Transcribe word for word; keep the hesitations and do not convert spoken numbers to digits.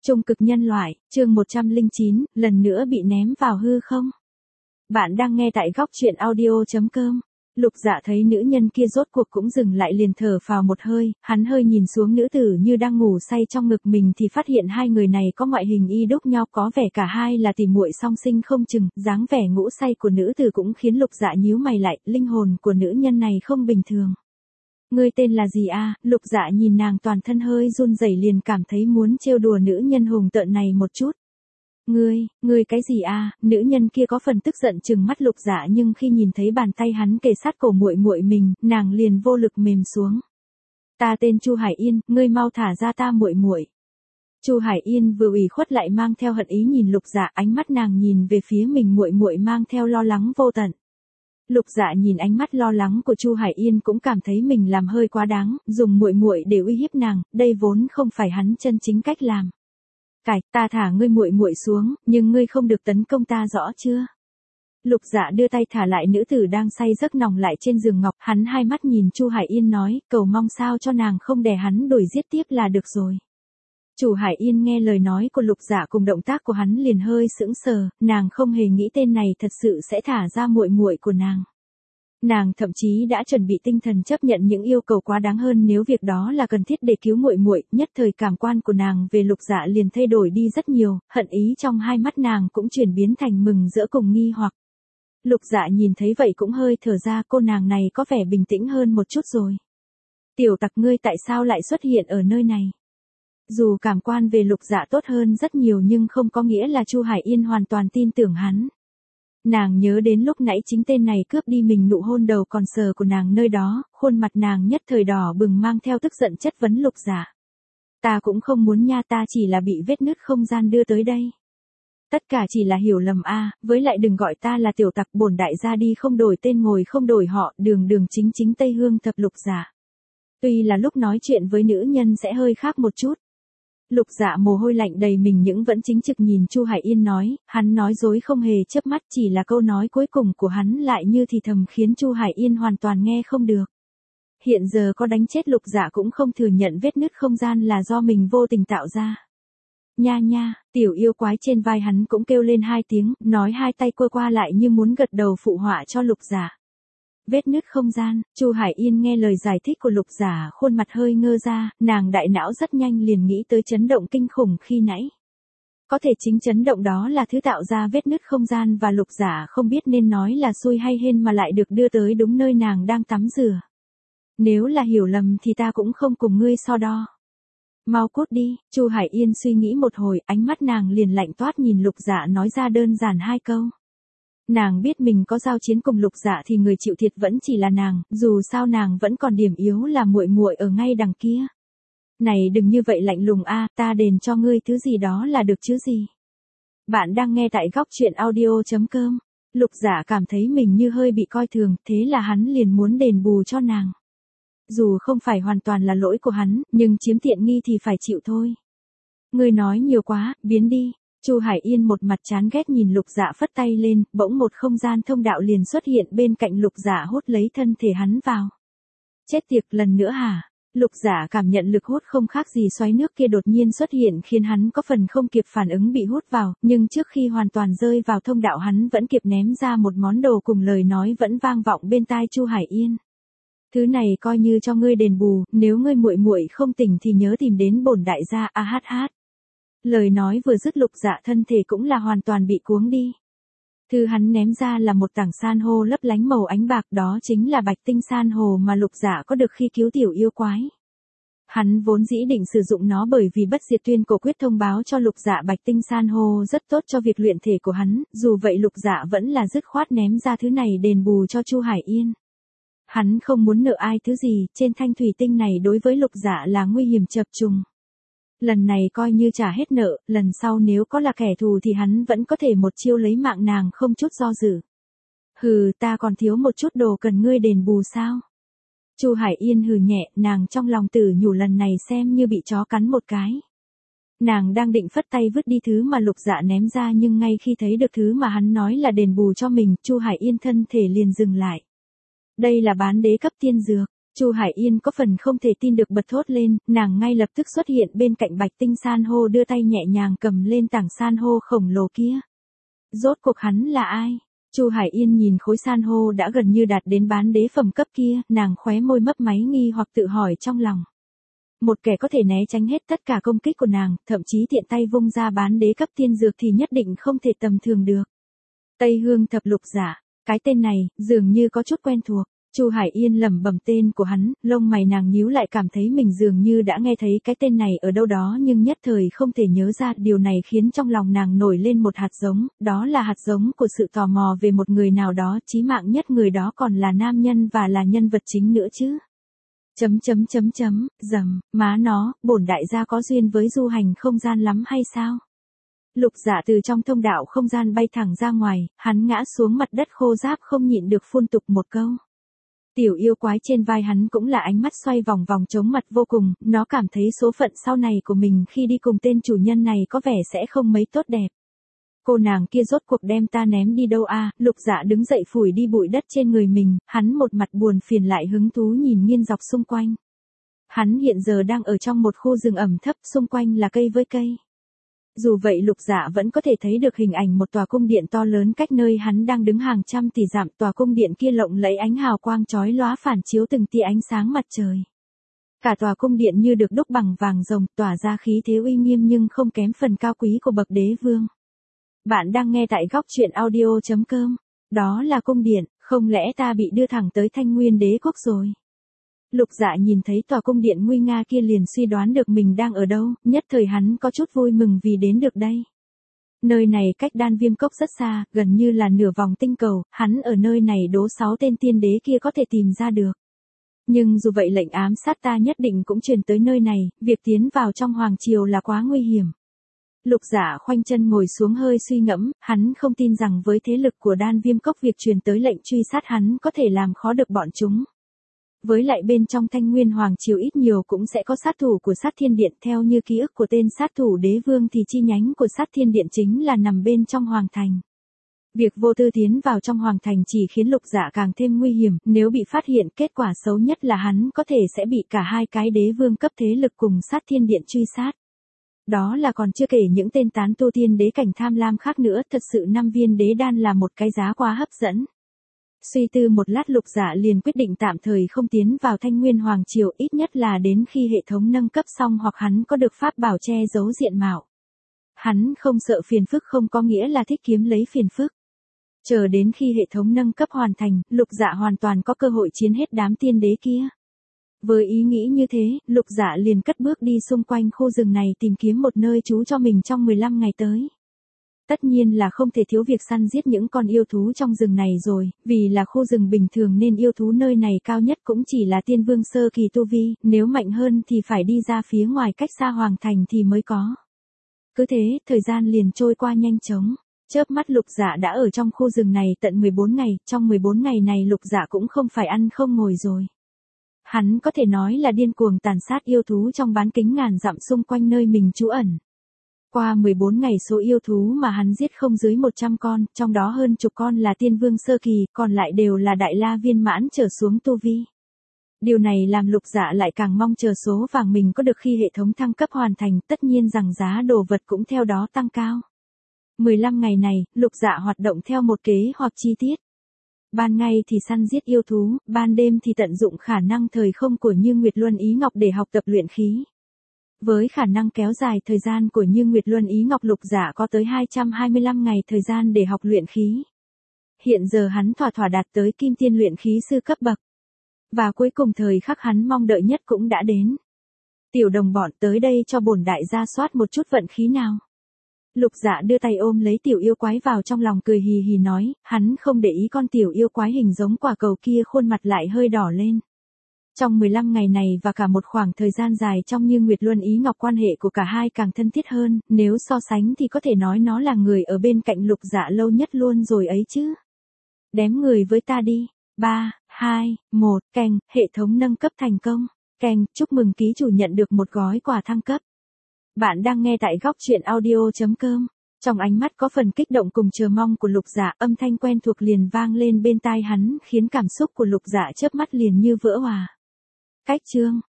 Trung cực nhân loại, chương một trăm lẻ chín, lần nữa bị ném vào hư không. Bạn đang nghe tại góc truyện audio chấm com. Lục Dạ thấy nữ nhân kia rốt cuộc cũng dừng lại liền thở phào một hơi, hắn hơi nhìn xuống nữ tử như đang ngủ say trong ngực mình thì phát hiện hai người này có ngoại hình y đúc nhau, có vẻ cả hai là tỉ muội song sinh không chừng, dáng vẻ ngủ say của nữ tử cũng khiến Lục Dạ nhíu mày lại, linh hồn của nữ nhân này không bình thường. Ngươi tên là gì a? À? Lục Dạ nhìn nàng toàn thân hơi run rẩy liền cảm thấy muốn trêu đùa nữ nhân hùng tợn này một chút. Ngươi, ngươi cái gì a? À? Nữ nhân kia có phần tức giận trừng mắt Lục Dạ, nhưng khi nhìn thấy bàn tay hắn kề sát cổ muội muội mình, nàng liền vô lực mềm xuống. Ta tên Chu Hải Yên, ngươi mau thả ra ta muội muội. Chu Hải Yên vừa ủy khuất lại mang theo hận ý nhìn Lục Dạ, ánh mắt nàng nhìn về phía mình muội muội mang theo lo lắng vô tận. Lục Dạ nhìn ánh mắt lo lắng của Chu Hải Yên cũng cảm thấy mình làm hơi quá đáng, dùng muội muội để uy hiếp nàng, đây vốn không phải hắn chân chính cách làm. Cải, ta thả ngươi muội muội xuống, nhưng ngươi không được tấn công ta, rõ chưa? Lục Dạ đưa tay thả lại nữ tử đang say giấc nòng lại trên giường ngọc, hắn hai mắt nhìn Chu Hải Yên nói, cầu mong sao cho nàng không đè hắn đuổi giết tiếp là được rồi. Chu Hải Yên nghe lời nói của Lục Dạ cùng động tác của hắn liền hơi sững sờ, nàng không hề nghĩ tên này thật sự sẽ thả ra muội muội của nàng. Nàng thậm chí đã chuẩn bị tinh thần chấp nhận những yêu cầu quá đáng hơn nếu việc đó là cần thiết để cứu muội muội, nhất thời cảm quan của nàng về Lục Dạ liền thay đổi đi rất nhiều, hận ý trong hai mắt nàng cũng chuyển biến thành mừng rỡ cùng nghi hoặc. Lục Dạ nhìn thấy vậy cũng hơi thở ra, cô nàng này có vẻ bình tĩnh hơn một chút rồi. Tiểu tặc, ngươi tại sao lại xuất hiện ở nơi này? Dù cảm quan về Lục Dạ tốt hơn rất nhiều nhưng không có nghĩa là Chu Hải Yên hoàn toàn tin tưởng hắn. Nàng nhớ đến lúc nãy chính tên này cướp đi mình nụ hôn đầu còn sờ của nàng nơi đó, khuôn mặt nàng nhất thời đỏ bừng mang theo tức giận chất vấn Lục Dạ. Ta cũng không muốn nha, ta chỉ là bị vết nứt không gian đưa tới đây. Tất cả chỉ là hiểu lầm a, à, với lại đừng gọi ta là tiểu tặc, bổn đại gia đi không đổi tên ngồi không đổi họ, đường đường chính chính Tây Hương thập Lục Dạ. Tuy là lúc nói chuyện với nữ nhân sẽ hơi khác một chút. Lục Dạ mồ hôi lạnh đầy mình nhưng vẫn chính trực nhìn Chu Hải Yên nói, hắn nói dối không hề chớp mắt, chỉ là câu nói cuối cùng của hắn lại như thì thầm khiến Chu Hải Yên hoàn toàn nghe không được. Hiện giờ có đánh chết Lục Dạ cũng không thừa nhận vết nứt không gian là do mình vô tình tạo ra. Nha nha, tiểu yêu quái trên vai hắn cũng kêu lên hai tiếng, nói hai tay quơ qua lại như muốn gật đầu phụ họa cho Lục Dạ. Vết nứt không gian, Chu Hải Yên nghe lời giải thích của Lục Dạ, khuôn mặt hơi ngơ ra, nàng đại não rất nhanh liền nghĩ tới chấn động kinh khủng khi nãy. Có thể chính chấn động đó là thứ tạo ra vết nứt không gian và Lục Dạ không biết nên nói là xui hay hên mà lại được đưa tới đúng nơi nàng đang tắm rửa. Nếu là hiểu lầm thì ta cũng không cùng ngươi so đo. Mau cút đi, Chu Hải Yên suy nghĩ một hồi, ánh mắt nàng liền lạnh toát nhìn Lục Dạ nói ra đơn giản hai câu. Nàng biết mình có giao chiến cùng Lục Dạ thì người chịu thiệt vẫn chỉ là nàng, dù sao nàng vẫn còn điểm yếu là muội muội ở ngay đằng kia. Này đừng như vậy lạnh lùng a, ta đền cho ngươi thứ gì đó là được chứ gì. Bạn đang nghe tại góc truyện audio chấm com. Lục Dạ cảm thấy mình như hơi bị coi thường, thế là hắn liền muốn đền bù cho nàng. Dù không phải hoàn toàn là lỗi của hắn, nhưng chiếm tiện nghi thì phải chịu thôi. Ngươi nói nhiều quá, biến đi. Chu Hải Yên một mặt chán ghét nhìn Lục Dạ phất tay lên, bỗng một không gian thông đạo liền xuất hiện bên cạnh Lục Dạ hút lấy thân thể hắn vào. Chết tiệt, lần nữa hả? Lục Dạ cảm nhận lực hút không khác gì xoáy nước kia đột nhiên xuất hiện khiến hắn có phần không kịp phản ứng bị hút vào, nhưng trước khi hoàn toàn rơi vào thông đạo hắn vẫn kịp ném ra một món đồ cùng lời nói vẫn vang vọng bên tai Chu Hải Yên. Thứ này coi như cho ngươi đền bù, nếu ngươi muội muội không tỉnh thì nhớ tìm đến bổn đại gia a hát hát. Lời nói vừa dứt Lục Dạ thân thể cũng là hoàn toàn bị cuống đi. Thứ hắn ném ra là một tảng san hô lấp lánh màu ánh bạc, đó chính là bạch tinh san hô mà Lục Dạ có được khi cứu tiểu yêu quái. Hắn vốn dĩ định sử dụng nó bởi vì bất diệt tuyên cổ quyết thông báo cho Lục Dạ bạch tinh san hô rất tốt cho việc luyện thể của hắn, dù vậy Lục Dạ vẫn là dứt khoát ném ra thứ này đền bù cho Chu Hải Yên. Hắn không muốn nợ ai thứ gì, trên thanh thủy tinh này đối với Lục Dạ là nguy hiểm chập trùng. Lần này coi như trả hết nợ, lần sau nếu có là kẻ thù thì hắn vẫn có thể một chiêu lấy mạng nàng không chút do dự. Hừ, ta còn thiếu một chút đồ cần ngươi đền bù sao? Chu Hải Yên hừ nhẹ, nàng trong lòng tự nhủ lần này xem như bị chó cắn một cái. Nàng đang định phất tay vứt đi thứ mà Lục Dạ ném ra nhưng ngay khi thấy được thứ mà hắn nói là đền bù cho mình, Chu Hải Yên thân thể liền dừng lại. Đây là bán đế cấp tiên dược. Chu Hải Yên có phần không thể tin được bật thốt lên, nàng ngay lập tức xuất hiện bên cạnh bạch tinh san hô đưa tay nhẹ nhàng cầm lên tảng san hô khổng lồ kia. Rốt cuộc hắn là ai? Chu Hải Yên nhìn khối san hô đã gần như đạt đến bán đế phẩm cấp kia, nàng khóe môi mấp máy nghi hoặc tự hỏi trong lòng. Một kẻ có thể né tránh hết tất cả công kích của nàng, thậm chí tiện tay vung ra bán đế cấp tiên dược thì nhất định không thể tầm thường được. Tây Hương thập lục giả, cái tên này, dường như có chút quen thuộc. Chu Hải Yên lẩm bẩm tên của hắn, lông mày nàng nhíu lại cảm thấy mình dường như đã nghe thấy cái tên này ở đâu đó nhưng nhất thời không thể nhớ ra. Điều này khiến trong lòng nàng nổi lên một hạt giống, đó là hạt giống của sự tò mò về một người nào đó, chí mạng nhất người đó còn là nam nhân và là nhân vật chính nữa chứ. Chấm chấm chấm chấm, dầm, má nó, bổn đại gia có duyên với du hành không gian lắm hay sao? Lục Dạ từ trong thông đạo không gian bay thẳng ra ngoài, hắn ngã xuống mặt đất khô ráp không nhịn được phun tục một câu. Tiểu yêu quái trên vai hắn cũng là ánh mắt xoay vòng vòng chống mặt vô cùng, nó cảm thấy số phận sau này của mình khi đi cùng tên chủ nhân này có vẻ sẽ không mấy tốt đẹp. Cô nàng kia rốt cuộc đem ta ném đi đâu a? Lục Dạ đứng dậy phủi đi bụi đất trên người mình, hắn một mặt buồn phiền lại hứng thú nhìn nghiêng dọc xung quanh. Hắn hiện giờ đang ở trong một khu rừng ẩm thấp, xung quanh là cây với cây. Dù vậy Lục Dạ vẫn có thể thấy được hình ảnh một tòa cung điện to lớn cách nơi hắn đang đứng hàng trăm tỷ dặm. Tòa cung điện kia lộng lẫy ánh hào quang chói lóa phản chiếu từng tia ánh sáng mặt trời. Cả tòa cung điện như được đúc bằng vàng rồng, tỏa ra khí thế uy nghiêm nhưng không kém phần cao quý của bậc đế vương. Bạn đang nghe tại góc truyện audio chấm com. Đó là cung điện, không lẽ ta bị đưa thẳng tới Thanh Nguyên Đế quốc rồi? Lục Dạ nhìn thấy tòa cung điện nguy nga kia liền suy đoán được mình đang ở đâu, nhất thời hắn có chút vui mừng vì đến được đây. Nơi này cách Đan Viêm Cốc rất xa, gần như là nửa vòng tinh cầu, hắn ở nơi này đố sáu tên tiên đế kia có thể tìm ra được. Nhưng dù vậy lệnh ám sát ta nhất định cũng truyền tới nơi này, việc tiến vào trong hoàng triều là quá nguy hiểm. Lục Dạ khoanh chân ngồi xuống hơi suy ngẫm, hắn không tin rằng với thế lực của Đan Viêm Cốc việc truyền tới lệnh truy sát hắn có thể làm khó được bọn chúng. Với lại bên trong Thanh Nguyên Hoàng Triều ít nhiều cũng sẽ có sát thủ của Sát Thiên Điện, theo như ký ức của tên sát thủ đế vương thì chi nhánh của Sát Thiên Điện chính là nằm bên trong Hoàng Thành. Việc vô tư tiến vào trong Hoàng Thành chỉ khiến Lục Dạ càng thêm nguy hiểm, nếu bị phát hiện kết quả xấu nhất là hắn có thể sẽ bị cả hai cái đế vương cấp thế lực cùng Sát Thiên Điện truy sát. Đó là còn chưa kể những tên tán tu tiên đế cảnh tham lam khác nữa, thật sự năm viên đế đan là một cái giá quá hấp dẫn. Suy tư một lát Lục Dạ liền quyết định tạm thời không tiến vào Thanh Nguyên Hoàng Triều, ít nhất là đến khi hệ thống nâng cấp xong hoặc hắn có được pháp bảo che giấu diện mạo. Hắn không sợ phiền phức không có nghĩa là thích kiếm lấy phiền phức. Chờ đến khi hệ thống nâng cấp hoàn thành, Lục Dạ hoàn toàn có cơ hội chiến hết đám tiên đế kia. Với ý nghĩ như thế, Lục Dạ liền cất bước đi xung quanh khu rừng này tìm kiếm một nơi trú cho mình trong mười lăm ngày tới. Tất nhiên là không thể thiếu việc săn giết những con yêu thú trong rừng này rồi, vì là khu rừng bình thường nên yêu thú nơi này cao nhất cũng chỉ là tiên vương sơ kỳ tu vi, nếu mạnh hơn thì phải đi ra phía ngoài cách xa Hoàng Thành thì mới có. Cứ thế, thời gian liền trôi qua nhanh chóng. Chớp mắt Lục Dạ đã ở trong khu rừng này tận mười bốn ngày, trong mười bốn ngày này Lục Dạ cũng không phải ăn không ngồi rồi. Hắn có thể nói là điên cuồng tàn sát yêu thú trong bán kính ngàn dặm xung quanh nơi mình trú ẩn. Qua mười bốn ngày số yêu thú mà hắn giết không dưới một trăm con, trong đó hơn chục con là tiên vương sơ kỳ, còn lại đều là đại la viên mãn trở xuống tu vi. Điều này làm Lục Dạ lại càng mong chờ số vàng mình có được khi hệ thống thăng cấp hoàn thành, tất nhiên rằng giá đồ vật cũng theo đó tăng cao. mười lăm ngày này, Lục Dạ hoạt động theo một kế hoạch chi tiết. Ban ngày thì săn giết yêu thú, ban đêm thì tận dụng khả năng thời không của Như Nguyệt Luân Ý Ngọc để học tập luyện khí. Với khả năng kéo dài thời gian của Như Nguyệt Luân Ý Ngọc, Lục Dạ có tới hai trăm hai mươi lăm ngày thời gian để học luyện khí. Hiện giờ hắn thỏa thỏa đạt tới kim tiên luyện khí sư cấp bậc. Và cuối cùng thời khắc hắn mong đợi nhất cũng đã đến. Tiểu đồng bọn, tới đây cho bổn đại gia soát một chút vận khí nào. Lục Dạ đưa tay ôm lấy tiểu yêu quái vào trong lòng cười hì hì nói, hắn không để ý con tiểu yêu quái hình giống quả cầu kia khuôn mặt lại hơi đỏ lên. Trong mười lăm ngày này và cả một khoảng thời gian dài trong Như Nguyệt Luân Ý Ngọc, quan hệ của cả hai càng thân thiết hơn, nếu so sánh thì có thể nói nó là người ở bên cạnh Lục Dạ lâu nhất luôn rồi ấy chứ. Đếm người với ta đi. ba, hai, một, keng, hệ thống nâng cấp thành công. Keng, chúc mừng ký chủ nhận được một gói quà thăng cấp. Bạn đang nghe tại góc truyện audio chấm com. Trong ánh mắt có phần kích động cùng chờ mong của Lục Dạ, âm thanh quen thuộc liền vang lên bên tai hắn, khiến cảm xúc của Lục Dạ chớp mắt liền như vỡ hòa. Cách chương